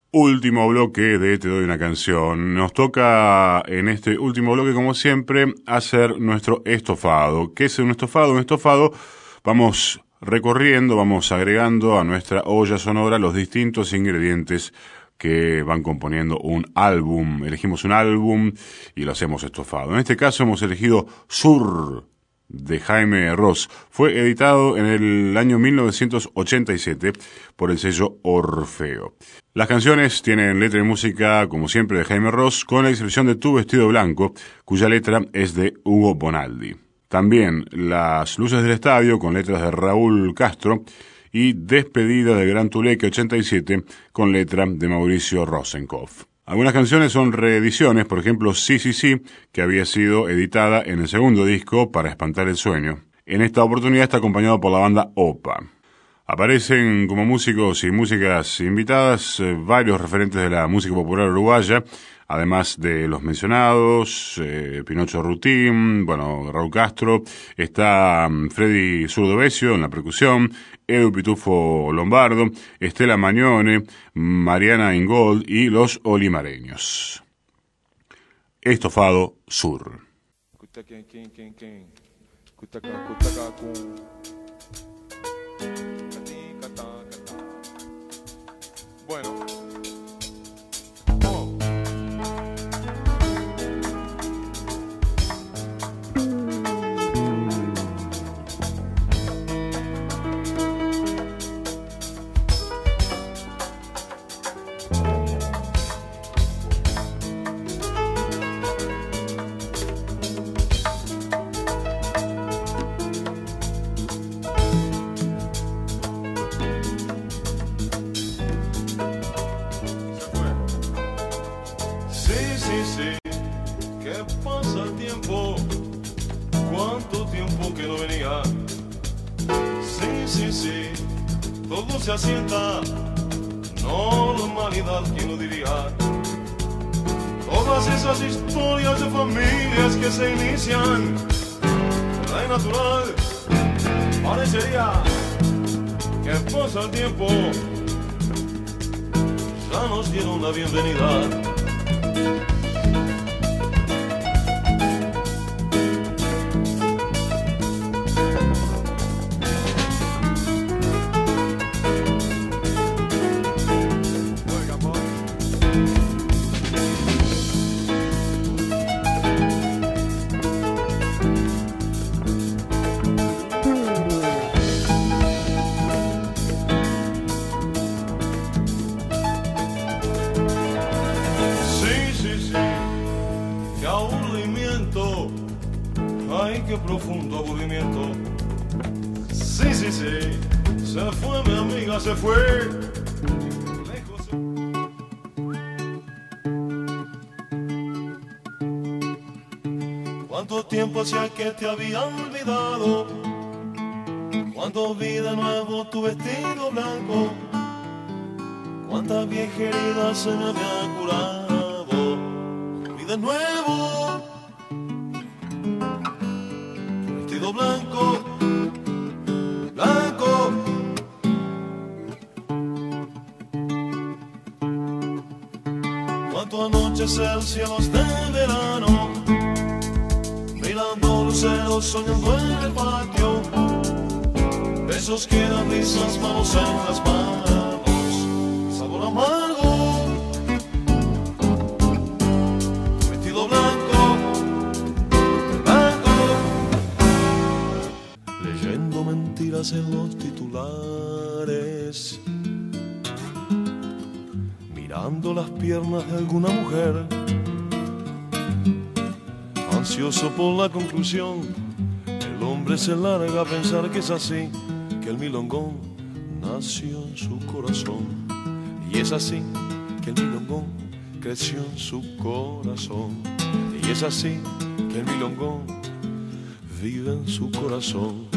Último bloque de Te doy una canción. Nos toca en este último bloque, como siempre, hacer nuestro estofado. ¿Qué es un estofado? Un estofado, vamos recorriendo, vamos agregando a nuestra olla sonora los distintos ingredientes que van componiendo un álbum. Elegimos un álbum y lo hacemos estofado. En este caso hemos elegido Sur, de Jaime Ross. Fue editado en el año 1987 por el sello Orfeo. Las canciones tienen letra y música, como siempre, de Jaime Ross, con la excepción de Tu vestido blanco, cuya letra es de Hugo Bonaldi. También Las luces del estadio, con letras de Raúl Castro, y Despedida de Gran Tuleque 87, con letra de Mauricio Rosenkopf. Algunas canciones son reediciones, por ejemplo, Sí, sí, sí, que había sido editada en el segundo disco, Para espantar el sueño. En esta oportunidad está acompañado por la banda Opa. Aparecen como músicos y músicas invitadas varios referentes de la música popular uruguaya, además de los mencionados, Pinocho Rutín, Raúl Castro, está Freddy Zurdovesio en la percusión, Edu Pitufo Lombardo, Estela Magnone, Mariana Ingold y los Olimareños. Estofado Sur. Bueno. Se asienta normalidad, ¿quién lo diría? Todas esas historias de familias que se inician la natural, parecería que pasa el tiempo, ya nos dieron la bienvenida. Qué profundo aburrimiento. Sí, sí, sí. Se fue mi amiga, se fue. Lejos. ¿Cuánto tiempo hacía que te había olvidado? ¿Cuánto vi de nuevo tu vestido blanco? ¿Cuántas viejas heridas se me habían curado? Vi de nuevo blanco, blanco. Cuánto anochecer cielos de verano, mirando luceros soñando en el patio, besos que dan risas, manos en las manos, sabor amargo, vestido blanco. Mentiras en los titulares, mirando las piernas de alguna mujer, ansioso por la conclusión. El hombre se larga a pensar que es así, que el milongón nació en su corazón, y es así que el milongón creció en su corazón, y es así que el milongón vive en su corazón.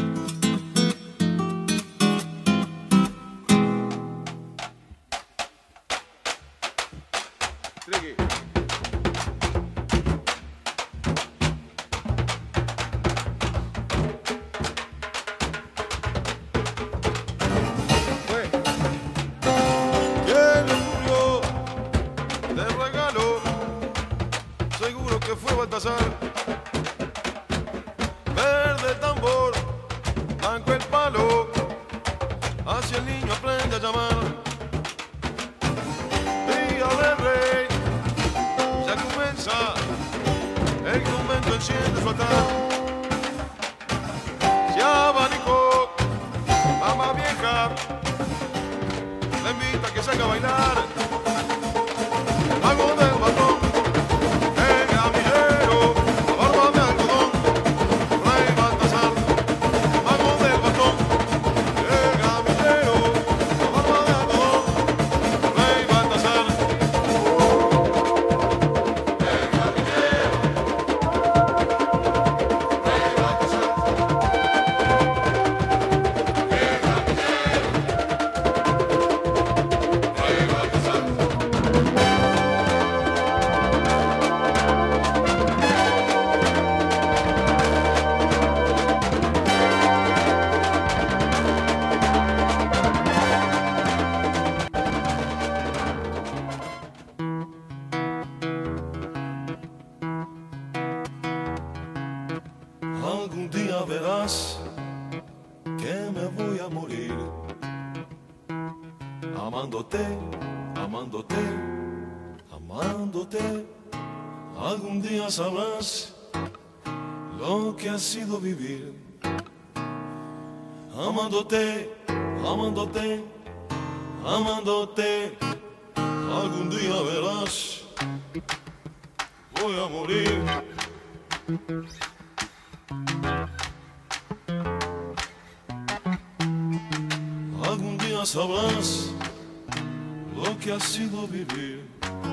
Baltasar. Verde el tambor, blanco el palo, hacia el niño aprende a llamar. Día del rey, ya comienza, el convento enciende su altar. Se abanicó, mamá vieja, la invita a que salga a bailar. El mago del batón, el gamillero, la barba de algodón, Rey Baltasar. El mago del batón, el gamillero, la barba de algodón, Rey Baltasar. El gamillero, Rey Baltasar. El gamillero, Rey Baltasar. Algún día verás que me voy a morir amándote, amándote, amándote. Algún día sabrás lo que ha sido vivir amándote, amándote, amándote. Algún día verás, voy a morir. Algún día sabrás lo que ha sido vivir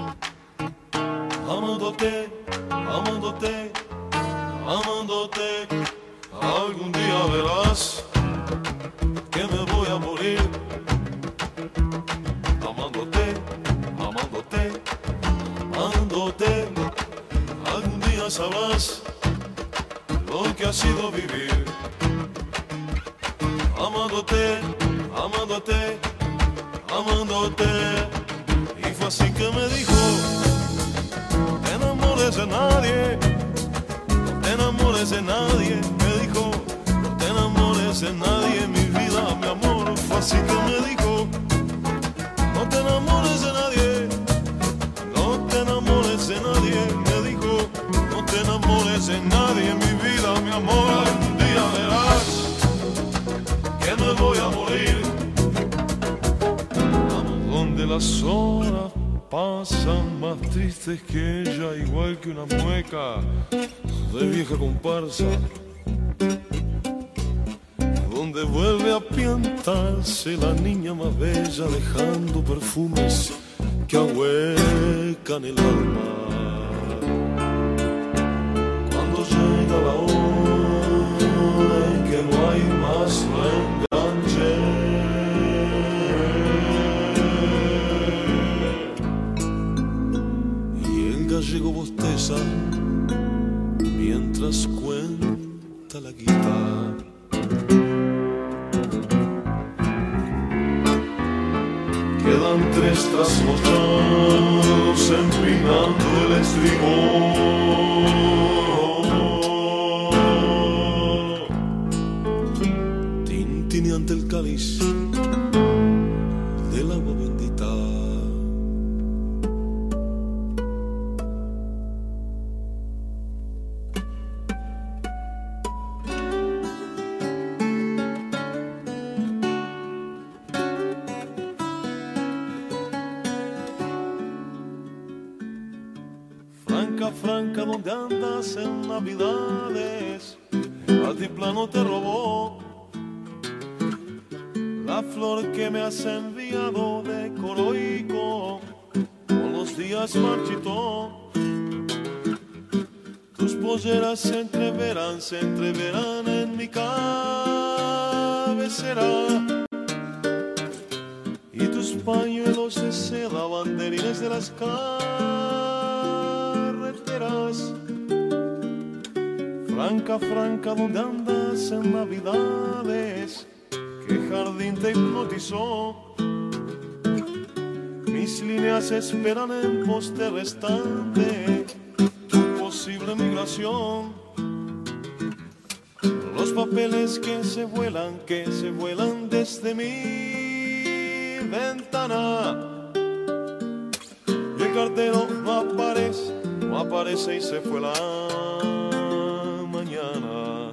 amándote, amándote, amándote. Algún día verás que me voy a morir amándote, amándote, amándote. Algún día sabrás lo que ha sido vivir amándote, amándote, amándote. Y fue así que me dijo, no te enamores de nadie, no te enamores de nadie. Me dijo, no te enamores de nadie, mi vida, mi amor. Fue así que me dijo, no te enamores de nadie, no te enamores de nadie. Me dijo, no te enamores de nadie, mi vida, mi amor. Algún día verás que me voy a morir, donde las horas pasan más tristes que ella, igual que una mueca de vieja comparsa, donde vuelve a piantarse la niña más bella, dejando perfumes que ahuecan el alma. Cuando llega la hora en que no hay más reenganche, y el gallego bosteza mientras cuenta la guitarra. Quedan 3 trasnochados empinando el estribor, tintineante el cáliz del agua bendita. Franca, franca, ¿dónde andas en Navidades? Altiplano te robó la flor que me has enviado de Coroico, con los días marchitó. Tus polleras se entreverán en mi cabecera, y tus pañuelos de seda, banderines de las carreteras. Franca, franca, ¿dónde andas en Navidades? ¿Qué jardín te hipnotizó? Mis líneas esperan en poste restante tu posible migración. Los papeles que se vuelan desde mi ventana. Y el cartero no aparece y se fue la mañana.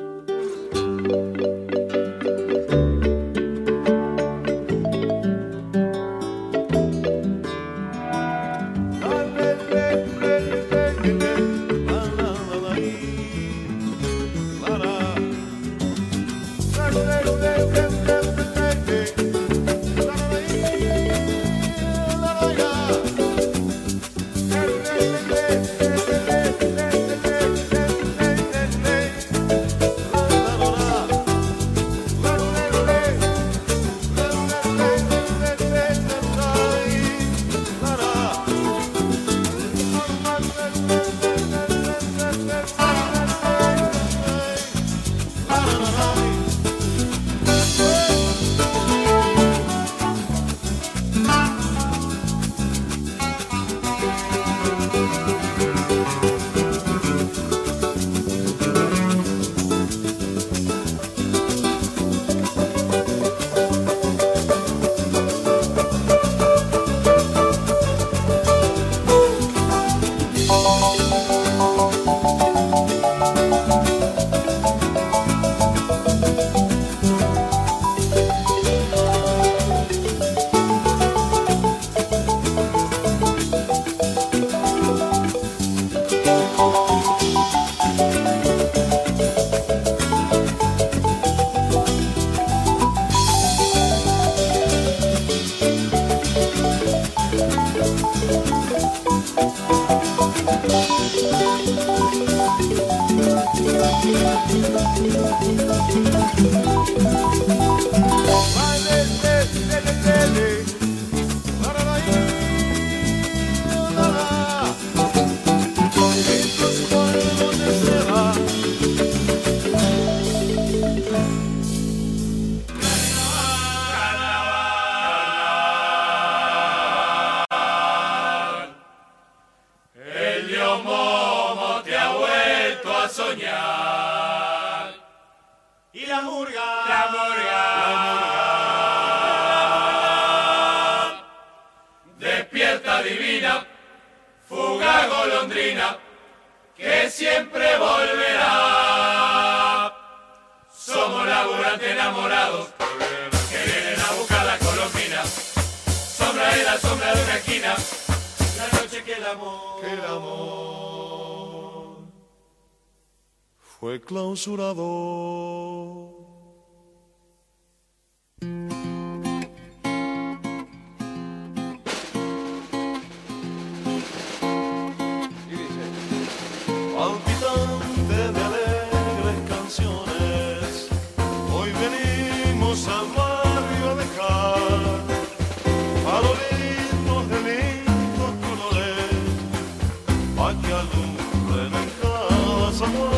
Fue clausurado. Y dice: palpitante de alegres canciones, hoy venimos al barrio a dejar farolitos de lindos colores, pa' que alumbren en cada salón.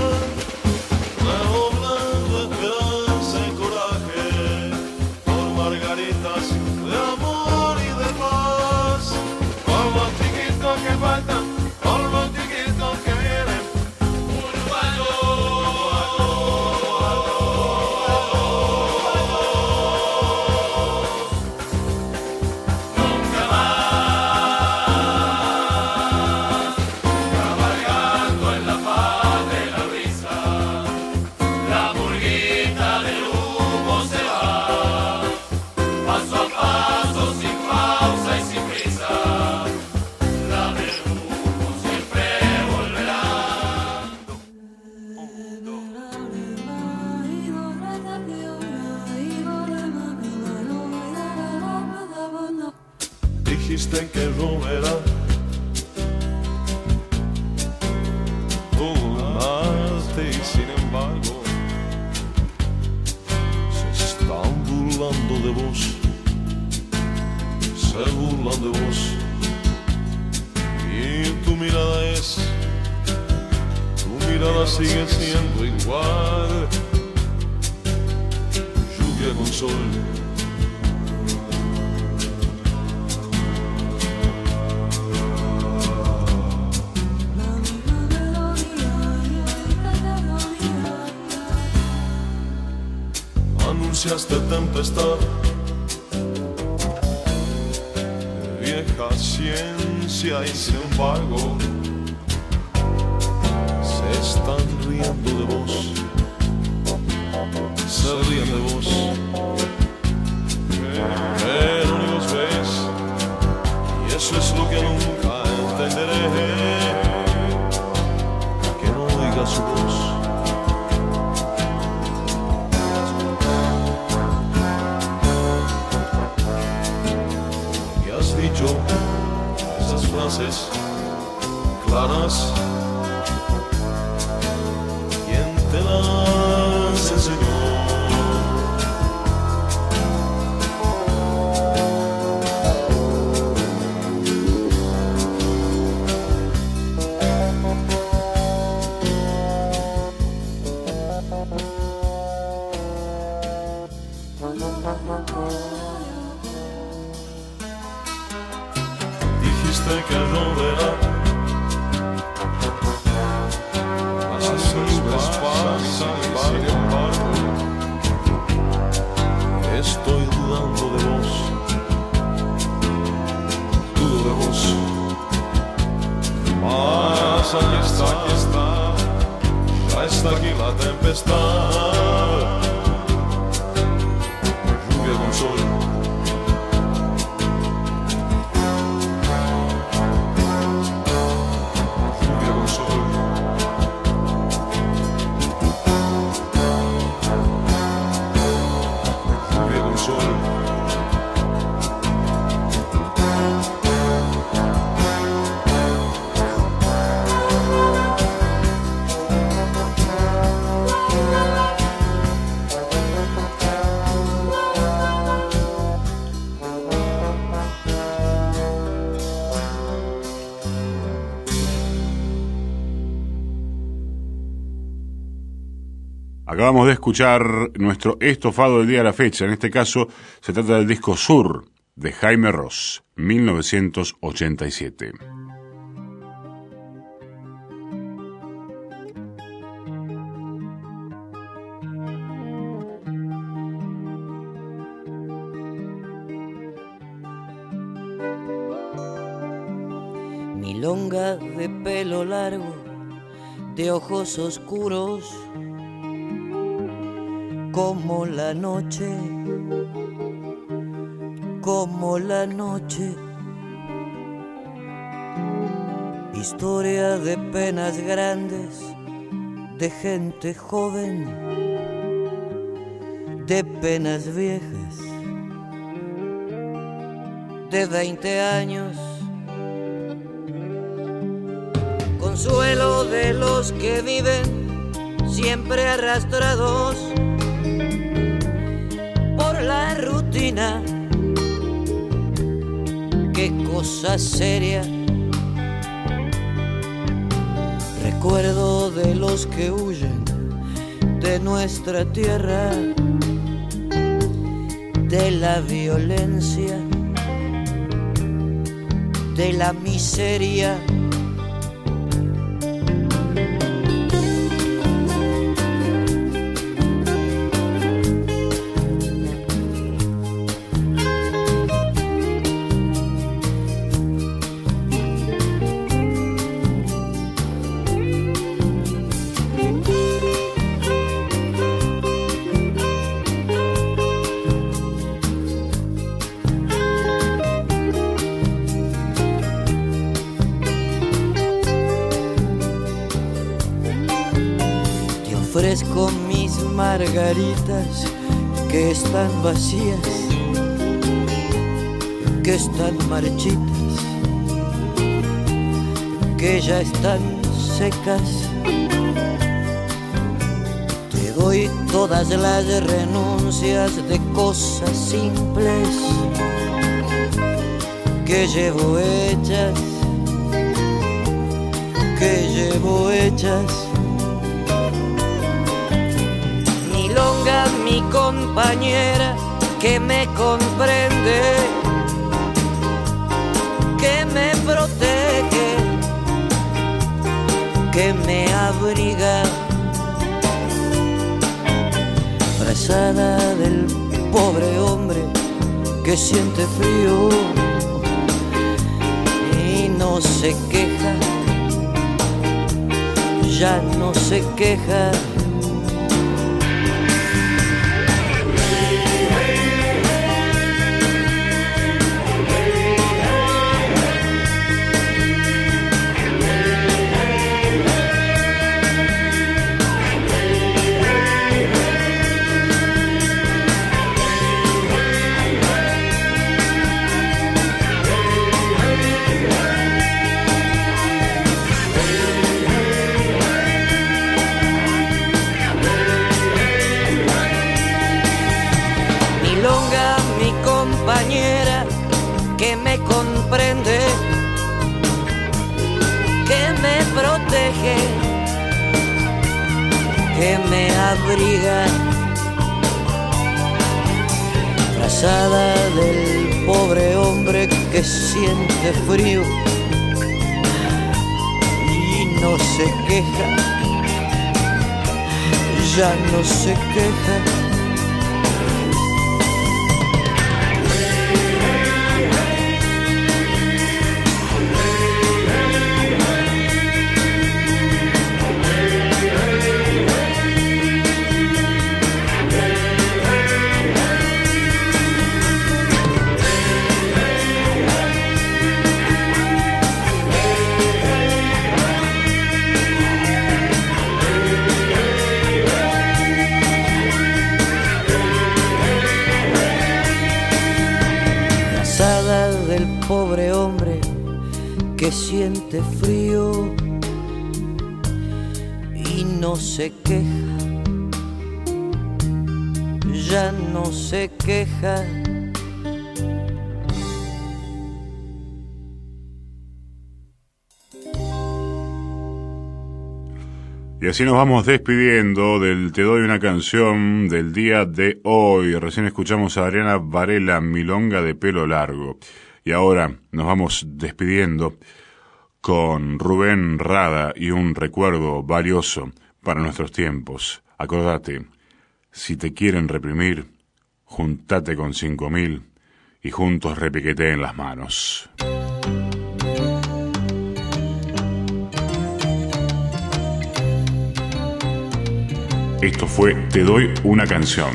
Dijiste que no verá dudaste y sin embargo se están burlando de vos, se burlan de vos, y tu mirada sigue siendo igual, lluvia con sol. ansias de tempestad, vieja ciencia, y sin embargo se están riendo de vos, se ríen de vos, pero ni los ves, y eso es lo que nunca entenderé, que no oiga su voz. Y has dicho esas frases claras, ¿quién te las enseñó? Dijiste que lloverá, las nubes pasan, sin embargo estoy dudando de vos, dudo de vos. Mas aquí está, ya está aquí la tempestad, lluvia con sol. Acabamos de escuchar nuestro estofado del día de la fecha. En este caso se trata del disco Sur de Jaime Ross, 1987. Milonga de pelo largo, de ojos oscuros, como la noche, como la noche. Historia de penas grandes, de gente joven, de penas viejas, de 20 años. Consuelo de los que viven siempre arrastrados por la rutina. Qué cosa seria. Recuerdo de los que huyen de nuestra tierra, de la violencia, de la miseria. Ofrezco mis margaritas que están vacías, que están marchitas, que ya están secas. Te doy todas las renuncias de cosas simples que llevo hechas, que llevo hechas. Milonga, mi compañera, que me comprende, que me protege, que me abriga, frazada del pobre hombre que siente frío y no se queja, ya no se queja. Que me comprende, que me protege, que me abriga, frazada del pobre hombre que siente frío y no se queja, ya no se queja. Pobre hombre que siente frío y no se queja, ya no se queja. Y así nos vamos despidiendo del Te doy una canción del día de hoy. Recién escuchamos a Adriana Varela, Milonga de pelo largo. Y ahora nos vamos despidiendo con Rubén Rada y un recuerdo valioso para nuestros tiempos. Acordate, si te quieren reprimir, juntate con 5.000 y juntos repiqueteen las manos. Esto fue Te doy una canción.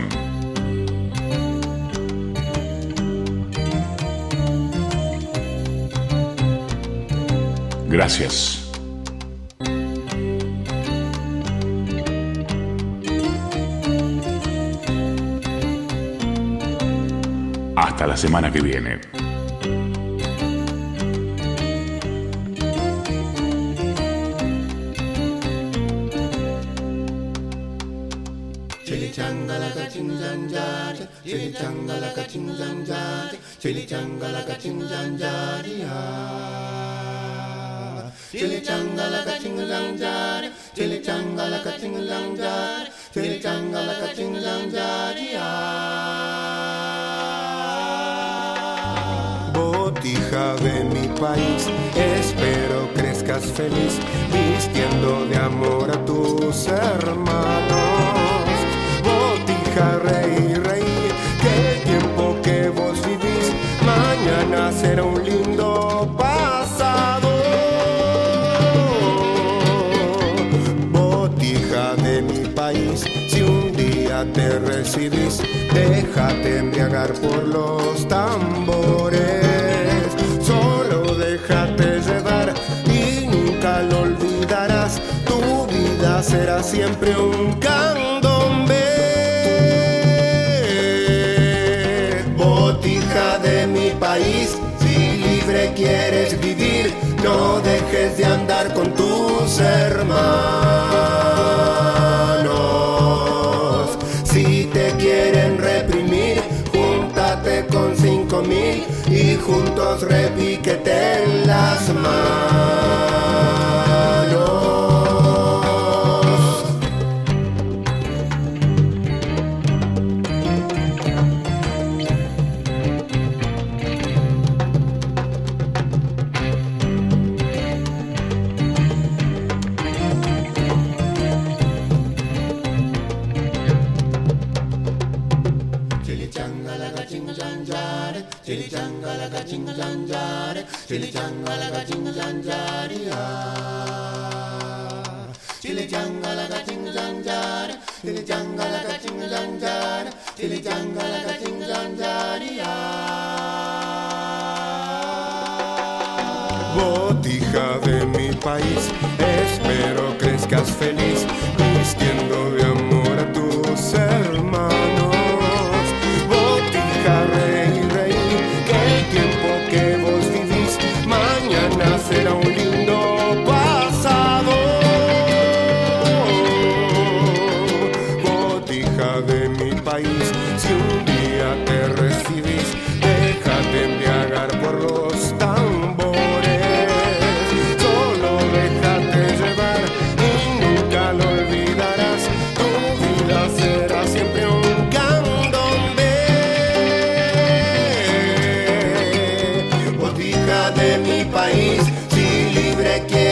Gracias. Hasta la semana que viene. Chili changalaka chingalangjari, chili changalaka chingalangjari, chili changalaka chingalangjari. Botija de mi país, espero crezcas feliz, vistiendo de amor a tus hermanos. Botija, reír, reír, que el tiempo que vos vivís mañana será un lindo pasado. Si un día te recibís, déjate embriagar por los tambores. Solo déjate llevar y nunca lo olvidarás. Tu vida será siempre un candombe. Botija de mi país, si libre quieres vivir, no dejes de andar con tus hermanos. Si te quieren reprimir, júntate con 5.000 y juntos repiqueten las manos. Chili chang Botija de mi país, espero crezcas feliz, vistiendo de amor a tus hermanos. Botija, rey, rey, que el tiempo que vos vivís mañana será un lindo pasado. Botija de mi país, si un día te recibís, déjate embriagar por los tambores. Solo déjate llevar y nunca lo olvidarás. Tu vida será siempre un candombe. Botija de mi país, si libre quieres